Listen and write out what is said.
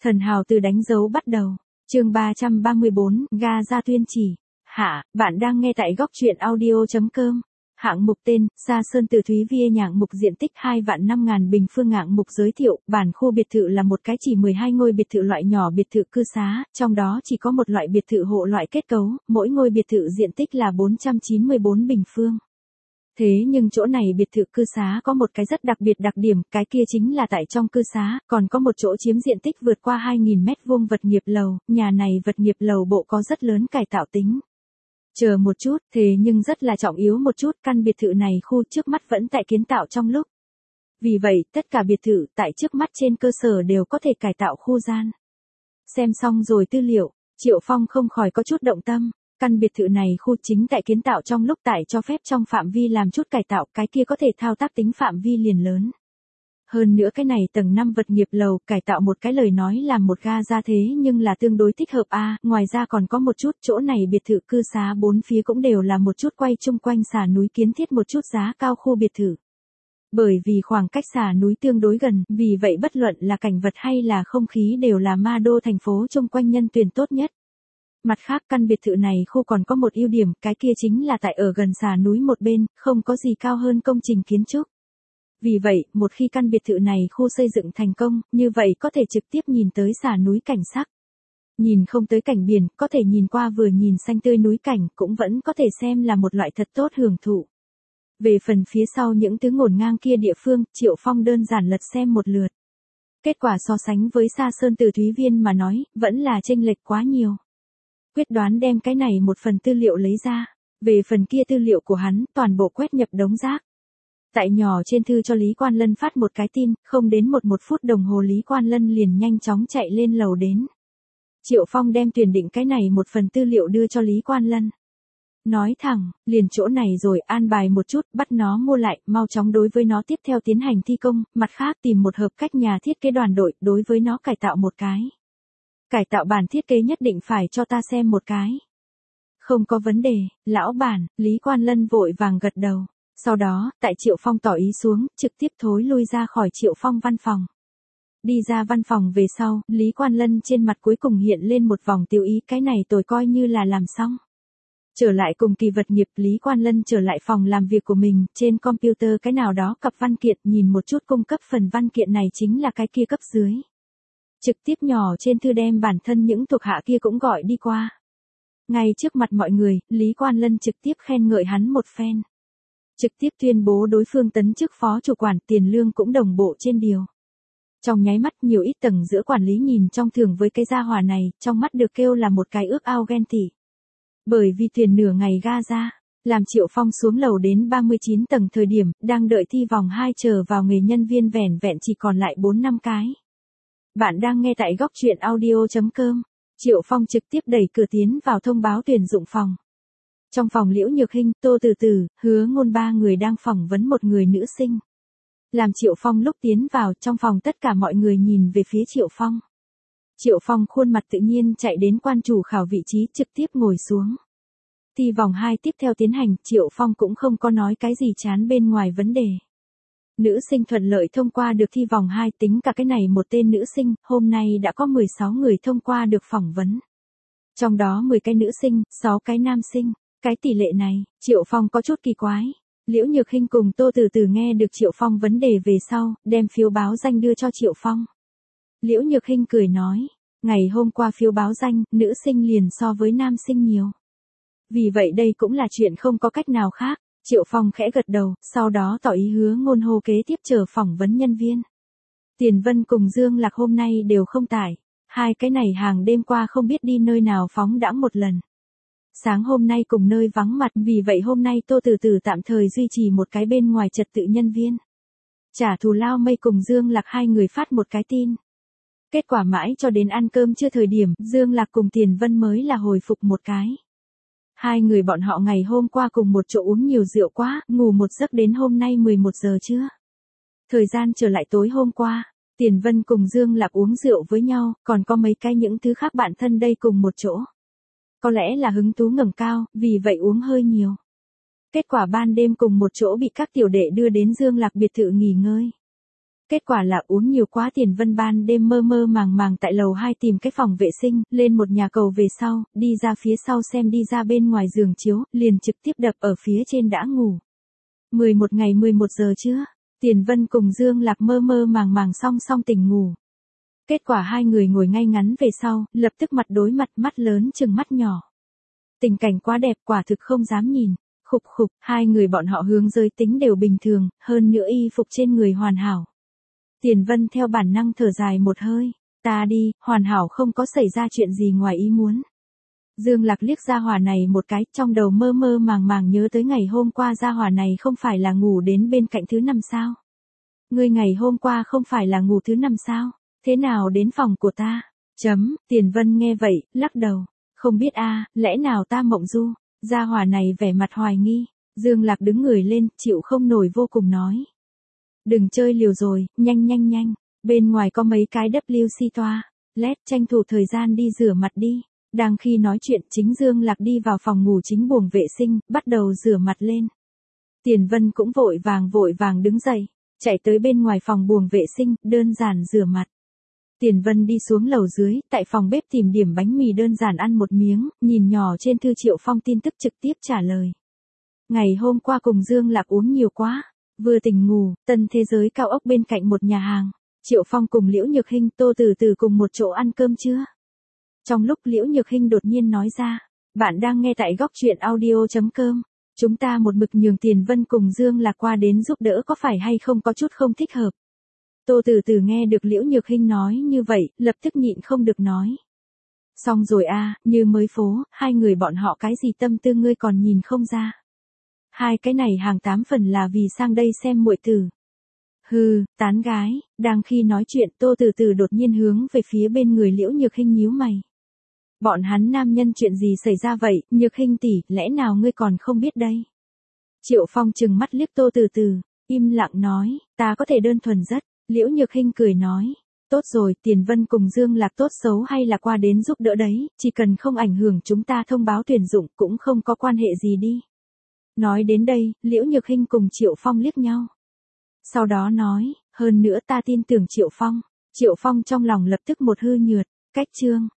Thần hào từ đánh dấu bắt đầu. Chương 334, ga ra tuyên chỉ. Hạ, bạn đang nghe tại góc truyện audio.com. Hạng mục tên, Sa Sơn Từ Thúy Vie nhạng mục diện tích 2.500.000 bình phương hạng mục giới thiệu, bản khu biệt thự là một cái chỉ 12 ngôi biệt thự loại nhỏ biệt thự cư xá, trong đó chỉ có một loại biệt thự hộ loại kết cấu, mỗi ngôi biệt thự diện tích là 494 bình phương. Thế nhưng chỗ này biệt thự cư xá có một cái rất đặc biệt đặc điểm, cái kia chính là tại trong cư xá, còn có một chỗ chiếm diện tích vượt qua 2.000 mét vuông vật nghiệp lầu, nhà này vật nghiệp lầu bộ có rất lớn cải tạo tính. Chờ một chút, thế nhưng rất là trọng yếu một chút, căn biệt thự này khu trước mắt vẫn tại kiến tạo trong lúc. Vì vậy, tất cả biệt thự tại trước mắt trên cơ sở đều có thể cải tạo khu gian. Xem xong rồi tư liệu, Triệu Phong không khỏi có chút động tâm. Căn biệt thự này khu chính tại kiến tạo trong lúc tại cho phép trong phạm vi làm chút cải tạo, cái kia có thể thao tác tính phạm vi liền lớn. Hơn nữa cái này tầng 5 vật nghiệp lầu cải tạo một cái lời nói làm một ga ra thế nhưng là tương đối thích hợp ngoài ra còn có một chút chỗ này biệt thự cư xá bốn phía cũng đều là một chút quay chung quanh xà núi kiến thiết một chút giá cao khu biệt thự. Bởi vì khoảng cách xà núi tương đối gần, vì vậy bất luận là cảnh vật hay là không khí đều là ma đô thành phố chung quanh nhân tuyển tốt nhất. Mặt khác căn biệt thự này khu còn có một ưu điểm, cái kia chính là tại ở gần xà núi một bên, không có gì cao hơn công trình kiến trúc. Vì vậy, một khi căn biệt thự này khu xây dựng thành công, như vậy có thể trực tiếp nhìn tới xà núi cảnh sắc. Nhìn không tới cảnh biển, có thể nhìn qua vừa nhìn xanh tươi núi cảnh, cũng vẫn có thể xem là một loại thật tốt hưởng thụ. Về phần phía sau những thứ ngổn ngang kia địa phương, Triệu Phong đơn giản lật xem một lượt. Kết quả so sánh với Sa Sơn Từ Thúy Viên mà nói, vẫn là chênh lệch quá nhiều. Quyết đoán đem cái này một phần tư liệu lấy ra, về phần kia tư liệu của hắn, toàn bộ quét nhập đống rác. Tại nhỏ trên thư cho Lý Quan Lân phát một cái tin, không đến một phút đồng hồ Lý Quan Lân liền nhanh chóng chạy lên lầu đến. Triệu Phong đem tuyển định cái này một phần tư liệu đưa cho Lý Quan Lân. Nói thẳng, liền chỗ này rồi an bài một chút, bắt nó mua lại, mau chóng đối với nó tiếp theo tiến hành thi công, mặt khác tìm một hợp cách nhà thiết kế đoàn đội, đối với nó cải tạo một cái. Cải tạo bản thiết kế nhất định phải cho ta xem một cái. Không có vấn đề, lão bản, Lý Quan Lân vội vàng gật đầu. Sau đó, tại Triệu Phong tỏ ý xuống, trực tiếp thối lui ra khỏi Triệu Phong văn phòng. Đi ra văn phòng về sau, Lý Quan Lân trên mặt cuối cùng hiện lên một vòng tiêu ý, cái này tôi coi như là làm xong. Trở lại cùng kỳ vật nghiệp, Lý Quan Lân trở lại phòng làm việc của mình, trên computer cái nào đó cặp văn kiện, nhìn một chút cung cấp phần văn kiện này chính là cái kia cấp dưới. Trực tiếp nhỏ trên thư đem bản thân những thuộc hạ kia cũng gọi đi qua. Ngay trước mặt mọi người, Lý Quan Lân trực tiếp khen ngợi hắn một phen. Trực tiếp tuyên bố đối phương tấn chức phó chủ quản, tiền lương cũng đồng bộ trên điều. Trong nháy mắt nhiều ít tầng giữa quản lý nhìn trong thường với cái gia hỏa này, trong mắt được kêu là một cái ước ao ghen tị. Bởi vì thuyền nửa ngày ga ra, làm Triệu Phong xuống lầu đến 39 tầng thời điểm, đang đợi thi vòng 2 chờ vào nghề nhân viên vẻn vẹn chỉ còn lại 4-5 cái. Bạn đang nghe tại góc truyện audio.com. Triệu Phong trực tiếp đẩy cửa tiến vào thông báo tuyển dụng phòng. Trong phòng Liễu Nhược Hinh, Tô Từ Từ, Hứa Ngôn ba người đang phỏng vấn một người nữ sinh. Làm Triệu Phong lúc tiến vào trong phòng tất cả mọi người nhìn về phía Triệu Phong. Triệu Phong khuôn mặt tự nhiên chạy đến quan chủ khảo vị trí trực tiếp ngồi xuống. Thi vòng 2 tiếp theo tiến hành, Triệu Phong cũng không có nói cái gì chán bên ngoài vấn đề. Nữ sinh thuận lợi thông qua được thi vòng 2, tính cả cái này một tên nữ sinh, hôm nay đã có 16 người thông qua được phỏng vấn. Trong đó 10 cái nữ sinh, 6 cái nam sinh. Cái tỷ lệ này, Triệu Phong có chút kỳ quái. Liễu Nhược Hinh cùng Tô Từ Từ nghe được Triệu Phong vấn đề về sau, đem phiếu báo danh đưa cho Triệu Phong. Liễu Nhược Hinh cười nói, ngày hôm qua phiếu báo danh, nữ sinh liền so với nam sinh nhiều. Vì vậy đây cũng là chuyện không có cách nào khác. Triệu Phong khẽ gật đầu, sau đó tỏ ý Hứa Ngôn hô kế tiếp chờ phỏng vấn nhân viên. Tiền Vân cùng Dương Lạc hôm nay đều không tại, hai cái này hàng đêm qua không biết đi nơi nào phóng đãng một lần. Sáng hôm nay cùng nơi vắng mặt, vì vậy hôm nay Tô Từ Từ tạm thời duy trì một cái bên ngoài trật tự nhân viên. Trả thù lao mây cùng Dương Lạc hai người phát một cái tin. Kết quả mãi cho đến ăn cơm trưa thời điểm, Dương Lạc cùng Tiền Vân mới là hồi phục một cái. Hai người bọn họ ngày hôm qua cùng một chỗ uống nhiều rượu quá, ngủ một giấc đến hôm nay 11 giờ trưa. Thời gian trở lại tối hôm qua, Tiền Vân cùng Dương Lạc uống rượu với nhau, còn có mấy cái những thứ khác bạn thân đây cùng một chỗ. Có lẽ là hứng thú ngẩng cao, vì vậy uống hơi nhiều. Kết quả ban đêm cùng một chỗ bị các tiểu đệ đưa đến Dương Lạc biệt thự nghỉ ngơi. Kết quả là uống nhiều quá Tiền Vân ban đêm mơ mơ màng màng tại lầu 2 tìm cái phòng vệ sinh, lên một nhà cầu về sau, đi ra phía sau xem đi ra bên ngoài giường chiếu, liền trực tiếp đập ở phía trên đã ngủ. 11 ngày 11 giờ trưa, Tiền Vân cùng Dương Lạc mơ mơ màng màng song song tỉnh ngủ. Kết quả hai người ngồi ngay ngắn về sau, lập tức mặt đối mặt, mắt lớn chừng mắt nhỏ. Tình cảnh quá đẹp, quả thực không dám nhìn. Khục khục, hai người bọn họ hướng giới tính đều bình thường, hơn nữa y phục trên người hoàn hảo. Tiền Vân theo bản năng thở dài một hơi, ta đi, hoàn hảo không có xảy ra chuyện gì ngoài ý muốn. Dương Lạc liếc gia hỏa này một cái, trong đầu mơ mơ màng màng nhớ tới ngày hôm qua gia hỏa này không phải là ngủ đến bên cạnh thứ 5 sao? Ngươi ngày hôm qua không phải là ngủ thứ 5 sao? Thế nào đến phòng của ta? Tiền Vân nghe vậy, lắc đầu, không biết a, lẽ nào ta mộng du? Gia hỏa này vẻ mặt hoài nghi, Dương Lạc đứng người lên, chịu không nổi vô cùng nói. Đừng chơi liều rồi, nhanh, bên ngoài có mấy cái WC toa, lét tranh thủ thời gian đi rửa mặt đi. Đang khi nói chuyện chính Dương Lạc đi vào phòng ngủ chính buồng vệ sinh, bắt đầu rửa mặt lên. Tiền Vân cũng vội vàng đứng dậy, chạy tới bên ngoài phòng buồng vệ sinh, đơn giản rửa mặt. Tiền Vân đi xuống lầu dưới, tại phòng bếp tìm điểm bánh mì đơn giản ăn một miếng, nhìn nhỏ trên thư Triệu Phong tin tức trực tiếp trả lời. Ngày hôm qua cùng Dương Lạc uống nhiều quá, vừa tỉnh ngủ, Tân Thế Giới cao ốc bên cạnh một nhà hàng. Triệu Phong cùng Liễu Nhược Hinh Tô Từ Từ cùng một chỗ ăn cơm trưa. Trong lúc Liễu Nhược Hinh đột nhiên nói ra, bạn đang nghe tại góc truyện audio.com. Chúng ta một mực nhường Tiền Vân cùng Dương Lạc qua đến giúp đỡ có phải hay không có chút không thích hợp. Tô Từ Từ nghe được Liễu Nhược Hinh nói như vậy, lập tức nhịn không được nói. Xong rồi a, như mới phố, hai người bọn họ cái gì tâm tư ngươi còn nhìn không ra. Hai cái này hàng 8 phần là vì sang đây xem muội tử. Hừ, tán gái, đang khi nói chuyện Tô Từ Từ đột nhiên hướng về phía bên người Liễu Nhược Hinh nhíu mày. Bọn hắn nam nhân chuyện gì xảy ra vậy, Nhược Hinh tỷ, lẽ nào ngươi còn không biết đây? Triệu Phong trừng mắt liếc Tô Từ Từ, im lặng nói, ta có thể đơn thuần rất. Liễu Nhược Hinh cười nói, tốt rồi, Tiền Vân cùng Dương Lạc tốt xấu hay là qua đến giúp đỡ đấy, chỉ cần không ảnh hưởng chúng ta thông báo tuyển dụng cũng không có quan hệ gì đi. Nói đến đây, Liễu Nhược Hinh cùng Triệu Phong liếc nhau. Sau đó nói, hơn nữa ta tin tưởng Triệu Phong. Triệu Phong trong lòng lập tức một hư nhượt, cách chương.